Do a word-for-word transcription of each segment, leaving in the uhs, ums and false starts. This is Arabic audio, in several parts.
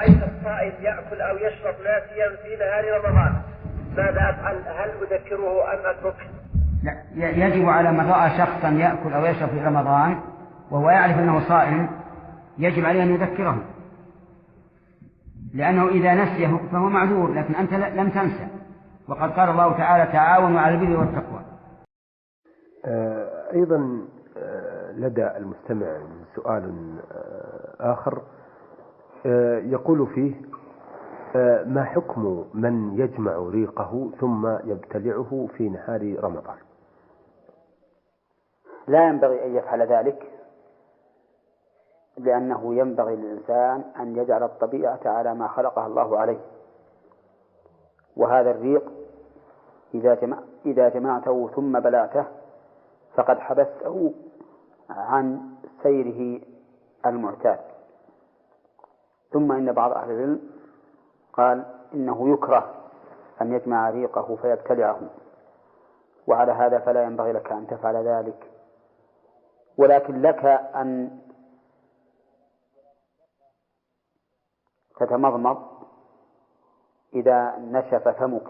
رأيت الصائم يأكل أو يشرب ناسيا في نهار رمضان ماذا أفعل؟ هل أذكره أم أتركه؟ لا، يجب على من رأى شخصا يأكل أو يشرب في رمضان وهو يعرف أنه صائم يجب عليه أن يذكره، لأنه إذا نسيه فهو معذور، لكن أنت لم تنسى، وقد قال الله تعالى تعاونوا على البر والتقوى. أيضا لدى المستمع سؤال آخر يقول فيه: ما حكم من يجمع ريقه ثم يبتلعه في نهار رمضان؟ لا ينبغي أن يفعل ذلك، لأنه ينبغي للإنسان أن يجعل الطبيعة على ما خلقها الله عليه، وهذا الريق إذا جمع إذا جمعته ثم بلعته فقد حبسته عن سيره المعتاد. ثم إن بعض أهل العلم قال إنه يكره أن يجمع ريقه فيبتلعه، وعلى هذا فلا ينبغي لك أن تفعل ذلك، ولكن لك أن تتمضمض إذا نشف فمك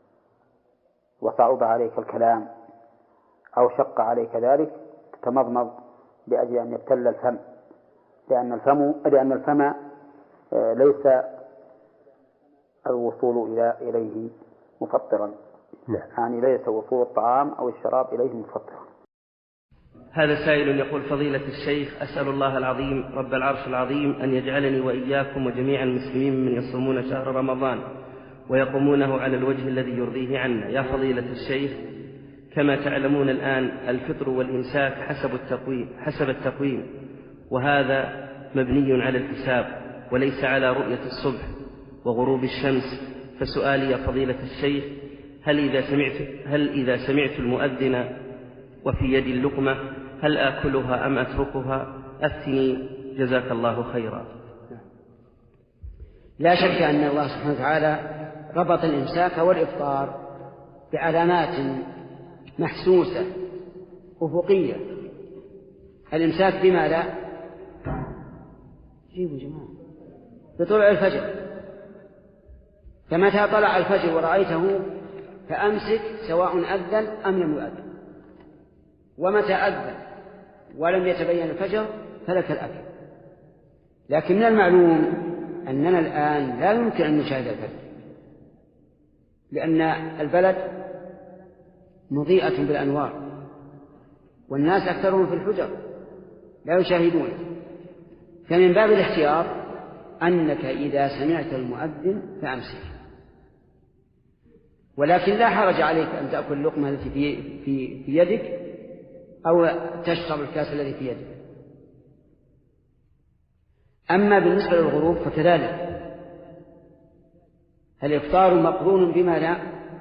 وصعب عليك الكلام أو شق عليك ذلك، تتمضمض لأجل أن يبتل الفم، لأن الفم لأن الفم ليس الوصول إلى إليه مفطرا، يعني ليس وصول الطعام أو الشراب إليه مفطرا. هذا سائل يقول: فضيلة الشيخ، أسأل الله العظيم رب العرش العظيم أن يجعلني وإياكم وجميع المسلمين من يصومون شهر رمضان ويقومونه على الوجه الذي يرضيه عنا. يا فضيلة الشيخ، كما تعلمون الآن الفطر والإمساك حسب التقويم, حسب التقويم وهذا مبني على الحساب وليس على رؤية الصبح وغروب الشمس. فسؤالي يا فضيلة الشيخ: هل إذا سمعت, هل إذا سمعت المؤذن وفي يدي اللقمة هل آكلها أم أتركها؟ أفتني جزاك الله خيرا. لا شك أن الله سبحانه وتعالى ربط الإمساك والإفطار بعلامات محسوسة أفقية. الإمساك بما لا جيبوا جماعة بطلوع الفجر، فمتى طلع الفجر ورأيته فأمسك سواء أذن أم لم يؤذن، ومتى أذن ولم يتبين الفجر فلك الأكل. لكن من المعلوم أننا الآن لا يمكن أن نشاهد الفجر، لأن البلد مضيئة بالأنوار والناس أكثرهم في الحجر لا يشاهدون. فمن باب الاحتياط أنك إذا سمعت المؤذن فأمسك، ولكن لا حرج عليك أن تأكل اللقمة التي في, في, في يدك أو تشرب الكاس الذي في يدك. أما بالنسبة للغروب فكذلك الإفطار مقرون بما لا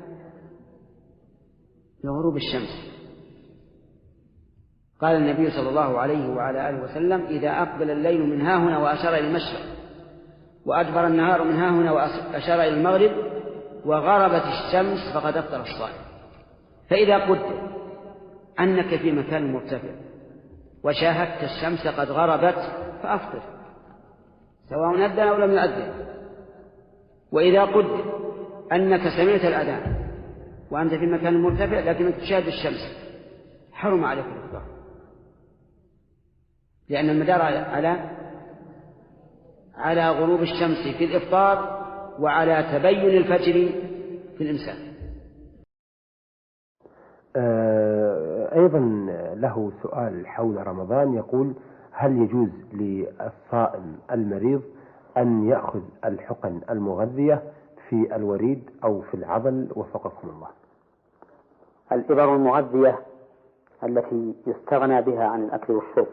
لغروب الشمس. قال النبي صلى الله عليه وعلى آله وسلم: إذا أقبل الليل من ها هنا وأشار إلى المشرق، وأدبر النهار من ها هنا وأشار إلى المغرب، وغربت الشمس فقد أفطر الصائم. فإذا قدر أنك في مكان مرتفع وشاهدت الشمس قد غربت فأفطر سواء أذن أو لم يؤذن. وإذا قدر أنك سمعت الأذان وأنت في مكان مرتفع لكنك تشاهد الشمس حرم عليك الإفطار، لأن المدار على على غروب الشمس في الإفطار وعلى تبين الفجر في الإمساك. أيضا له سؤال حول رمضان يقول: هل يجوز للصائم المريض أن يأخذ الحقن المغذية في الوريد أو في العضل وفقكم الله؟ الإبر المغذية التي يستغنى بها عن الأكل والشرب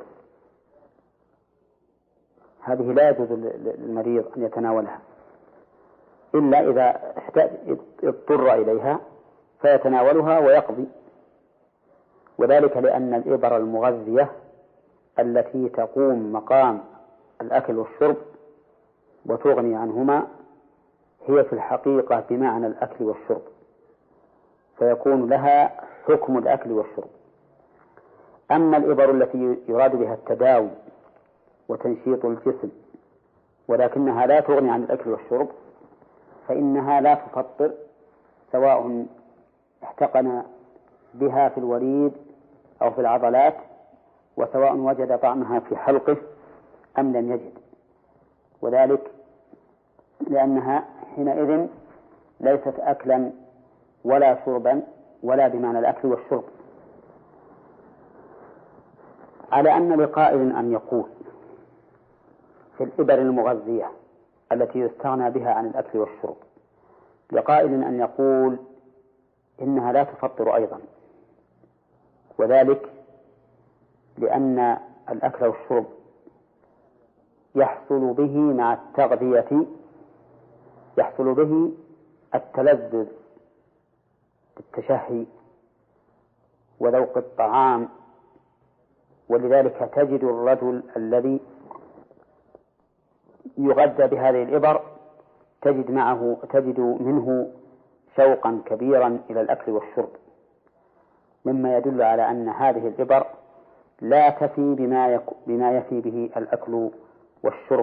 هذه لا يجوز للمريض أن يتناولها إلا إذا اضطر إليها فيتناولها ويقضي، وذلك لأن الإبر المغذية التي تقوم مقام الأكل والشرب وتغني عنهما هي في الحقيقة بمعنى الأكل والشرب، فيكون لها حكم الأكل والشرب. أما الإبر التي يراد بها التداوي وتنشيط الجسم ولكنها لا تغني عن الأكل والشرب، فإنها لا تفطر سواء احتقن بها في الوريد أو في العضلات، وسواء وجد طعمها في حلقه أم لم يجد، وذلك لأنها حينئذ ليست أكلا ولا شربا ولا بمعنى الأكل والشرب. على أن لقائل أن يقول في الإبر المغذية التي يستغنى بها عن الأكل والشرب، لقائل أن يقول إنها لا تفطر أيضا، وذلك لأن الأكل والشرب يحصل به مع التغذية يحصل به التلذذ بالتشهي وذوق الطعام، ولذلك تجد الرجل الذي يغذى بهذه الإبر تجد معه تجد منه شوقا كبيرا إلى الأكل والشرب، مما يدل على أن هذه الإبر لا تفي بما, بما يفي به الأكل والشرب.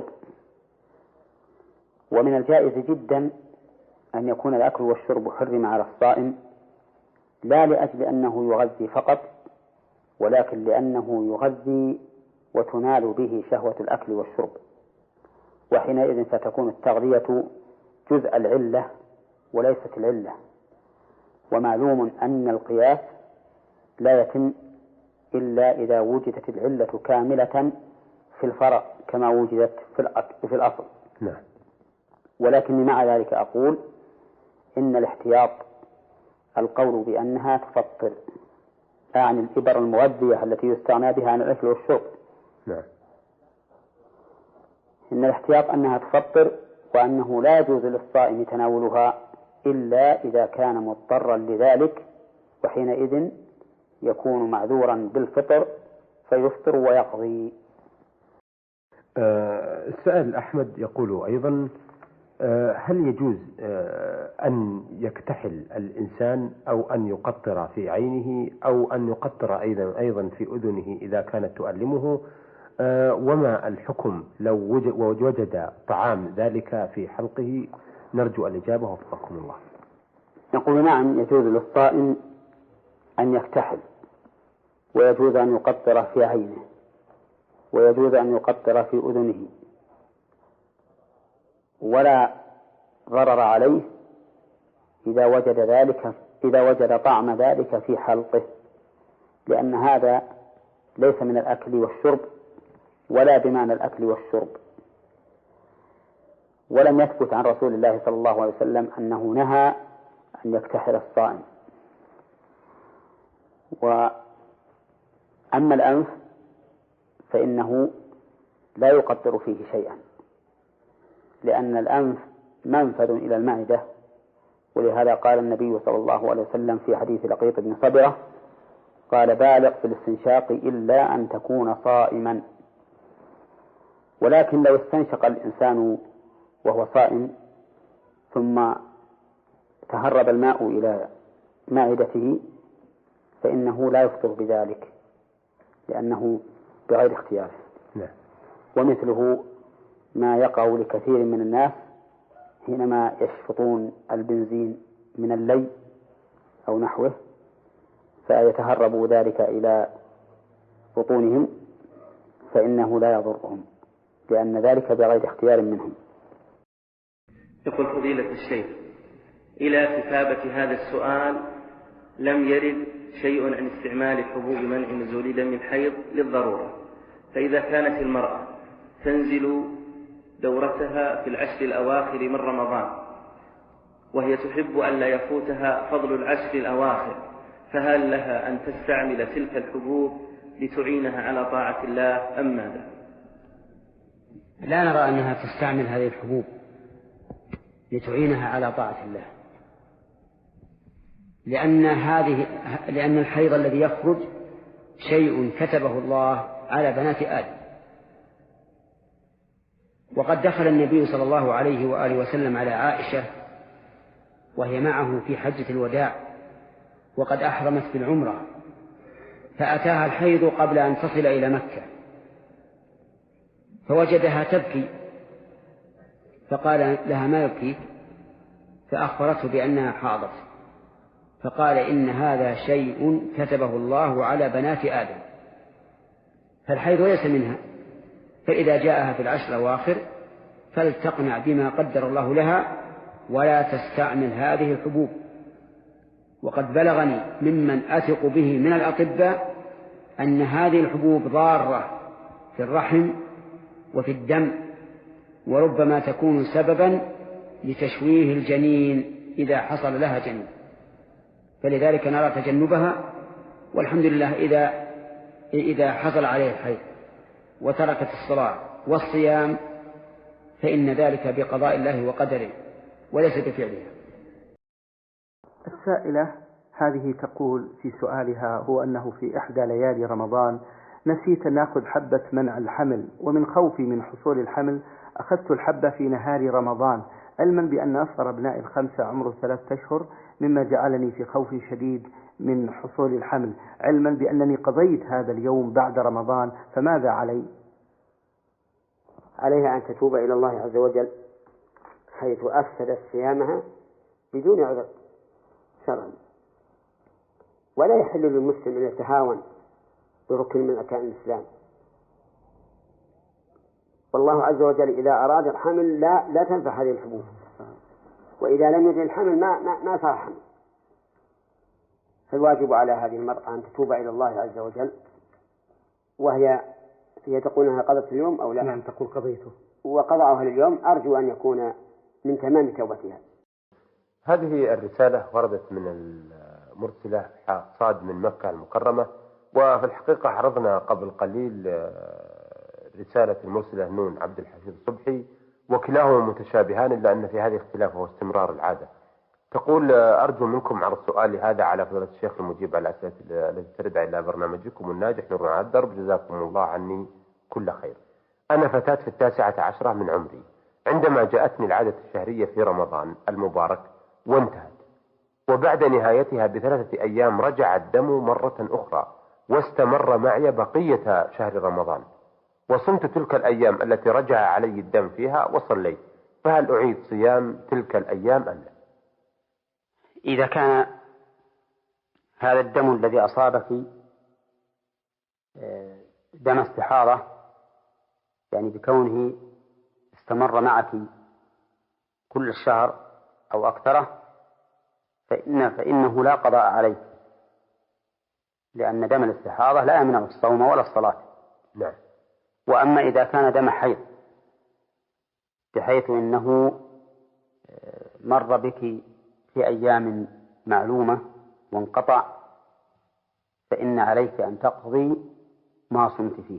ومن الجائز جدا أن يكون الأكل والشرب حرم على الصائم، لا لأجل أنه يغذي فقط، ولكن لأنه يغذي وتنال به شهوة الأكل والشرب، وحينئذ ستكون التغذية جزء العلة وليست العلة. ومعلوم أن القياس لا يتم إلا إذا وجدت العلة كاملة في الفرع كما وجدت في الأصل. نعم. ولكن مع ذلك أقول إن الاحتياط القول بأنها تفطر عن الإبر المغذية التي يستغنى بها عن الأكل والشرب. نعم. إن الاحتياط أنها تفطر، وأنه لا يجوز للصائم تناولها إلا إذا كان مضطرا لذلك، وحينئذ يكون معذورا بالفطر فيفطر ويقضي. آه السائل أحمد يقول أيضا: آه هل يجوز آه أن يكتحل الإنسان أو أن يقطر في عينه أو أن يقطر أيضا أيضا في أذنه إذا كانت تؤلمه؟ آه وما الحكم لو وجد طعام ذلك في حلقه؟ نرجو الإجابة وفقكم الله. نقول نعم، يجوز للصائم أن يكتحل، ويجوز أن يقطر في عينه، ويجوز أن يقطر في أذنه، ولا ضرر عليه إذا وجد ذلك إذا وجد طعم ذلك في حلقه، لأن هذا ليس من الأكل والشرب ولا بمعنى الأكل والشرب. ولم يثبت عن رسول الله صلى الله عليه وسلم أنه نهى أن يكتحل الصائم. وأما الأنف فإنه لا يقطر فيه شيئا، لأن الأنف منفذ إلى المعدة، ولهذا قال النبي صلى الله عليه وسلم في حديث لقيط بن صبرة قال: بالغ في الاستنشاق إلا أن تكون صائما. ولكن لو استنشق الإنسان وهو صائم ثم تهرب الماء إلى معدته فإنه لا يفطر بذلك، لأنه بغير اختياره. نعم. ومثله ما يقع لكثير من الناس حينما يشفطون البنزين من اللي أو نحوه فيتهرب ذلك إلى بطونهم، فإنه لا يضرهم، لأن ذلك بغير اختيار منهم. يقول فضيلة الشيخ: إلى كتابة هذا السؤال لم يرد شيء عن استعمال حبوب منع نزول دم الحيض للضرورة، فإذا كانت المرأة تنزل دورتها في العشر الأواخر من رمضان وهي تحب أن لا يفوتها فضل العشر الأواخر، فهل لها أن تستعمل تلك الحبوب لتعينها على طاعة الله أم ماذا؟ لا نرى أنها تستعمل هذه الحبوب لتعينها على طاعة الله، لأن هذه لأن الحيض الذي يخرج شيء كتبه الله على بنات آدم. وقد دخل النبي صلى الله عليه وآله وسلم على عائشة وهي معه في حجة الوداع وقد أحرمت بالعمرة، فأتاها الحيض قبل أن تصل إلى مكة، فوجدها تبكي فقال لها: ما يبكيك؟ فأخبرته بأنها حاضت، فقال: إن هذا شيء كتبه الله على بنات آدم، فالحيض ليس منها، فإذا جاءها في العشر الأواخر فلتقنع بما قدر الله لها ولا تستعمل هذه الحبوب. وقد بلغني ممن أثق به من الأطباء أن هذه الحبوب ضارة في الرحم وفي الدم، وربما تكون سببا لتشويه الجنين إذا حصل لها جنين، فلذلك نرى تجنبها. والحمد لله إذا إذا حصل عليه الحيض وتركت الصلاة والصيام فإن ذلك بقضاء الله وقدره وليس بفعلها. السائلة هذه تقول في سؤالها هو أنه في إحدى ليالي رمضان نسيت أن أخذ حبة منع الحمل، ومن خوفي من حصول الحمل أخذت الحبة في نهار رمضان، علما بأن أصغر أبناء الخمسة عمره ثلاثة أشهر، مما جعلني في خوف شديد من حصول الحمل، علما بأنني قضيت هذا اليوم بعد رمضان، فماذا علي؟ عليها أن تتوب إلى الله عز وجل حيث أفسدت صيامها بدون عذر شرعا، ولا يحل للمسلم أن يتهاون بركن من أركان الإسلام. والله عز وجل إذا أراد الحمل لا لا تنفع هذه الحبوب، وإذا لم يرد الحمل ما ما, ما صار حمل. فالواجب على هذه المرأة أن تتوب إلى الله عز وجل، وهي هي تقول أنها قضت اليوم أو لا؟ نعم تقول قضيته وقضعها اليوم، أرجو أن يكون من تمام توبتها. هذه الرسالة وردت من المرسلة صاد من مكة المكرمة، وفي الحقيقة عرضنا قبل قليل رسالة المرسلة نون عبد الحفيظ صبحي، وكلاهما متشابهان إلا أن في هذه اختلاف وهو استمرار العادة. تقول: أرجو منكم عرض سؤالي هذا على فضيلة الشيخ المجيب على الأسئلة التي ترد إلى برنامجكم الناجح نور على الدرب، جزاكم الله عني كل خير. أنا فتاة في التاسعة عشرة من عمري، عندما جاءتني العادة الشهرية في رمضان المبارك وانتهت، وبعد نهايتها بثلاثة أيام رجع الدم مرة أخرى واستمر معي بقية شهر رمضان، وصمت تلك الأيام التي رجع علي الدم فيها وصليت، فهل أعيد صيام تلك الأيام أم لا؟ إذا كان هذا الدم الذي أصابك دم استحاضة، يعني بكونه استمر معك كل الشهر أو أكثره، فإن فإنه لا قضاء عليك، لأن دم الاستحاضة لا يمنع الصوم ولا الصلاة. لا. وأما إذا كان دم حيض بحيث إنه مر بك في أيام معلومة وانقطع، فإن عليك أن تقضي ما صمت فيه،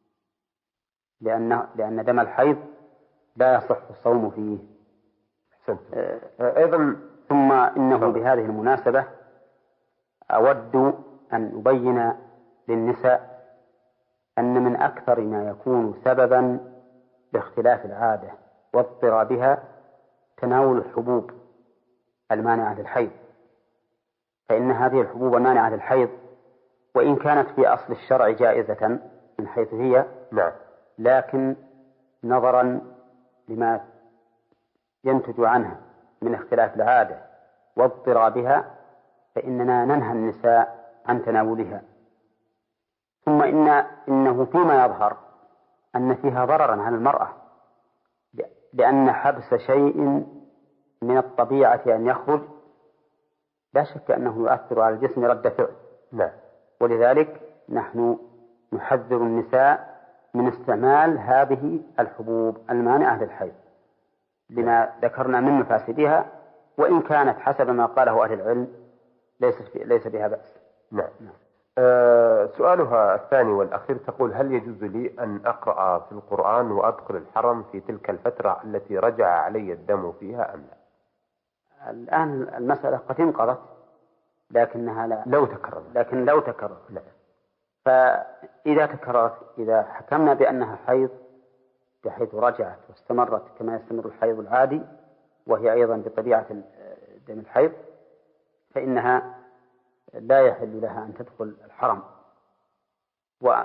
لأن لأن دم الحيض لا يصح الصوم فيه. أحسنت. أيضا ثم إنه بهذه المناسبة أود أن أبين للنساء أن من أكثر ما يكون سببا باختلاف العادة واضطرابها تناول الحبوب المانعة للحيض، فإن هذه الحبوب المانعة للحيض وإن كانت في أصل الشرع جائزة من حيث هي، نعم، لكن نظرا لما ينتج عنها من اختلاف العادة واضطرابها فإننا ننهى النساء عن تناولها. ثم إن إنه فيما يظهر أن فيها ضررا على المرأة، لأن حبس شيء من الطبيعة أن يخرج لا شك أنه يؤثر على الجسم رد فعل. نعم. ولذلك نحن نحذر النساء من استعمال هذه الحبوب المانعة للحيض لما ذكرنا من مفاسدها، وإن كانت حسب ما قاله أهل العلم ليس ليس بها بأس. نعم. نعم. أه سؤالها الثاني والأخير تقول: هل يجوز لي أن أقرأ في القرآن وأدخل الحرم في تلك الفترة التي رجع علي الدم فيها أم لا؟ الآن المسألة قد انقضت، لكنها لا لو تكررت لكن لو تكررت لا. فإذا تكررت، إذا حكمنا بأنها حيض بحيث رجعت واستمرت كما يستمر الحيض العادي وهي أيضا بطبيعة دم الحيض، فإنها لا يحل لها أن تدخل الحرم.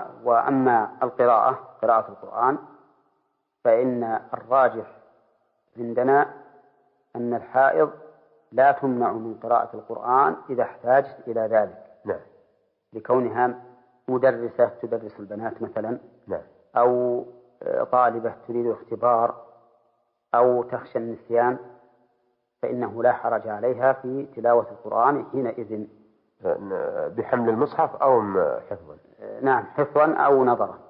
وأما القراءة قراءة القرآن فإن الراجح عندنا أن الحائض لا تمنع من قراءة القرآن إذا احتاجت إلى ذلك. نعم. لكونها مدرسة تدرس البنات مثلا. نعم. أو طالبة تريد اختبار أو تخشى النسيان، فإنه لا حرج عليها في تلاوة القرآن حينئذ بحمل المصحف أو حفظا. نعم، حفظا أو نظرا.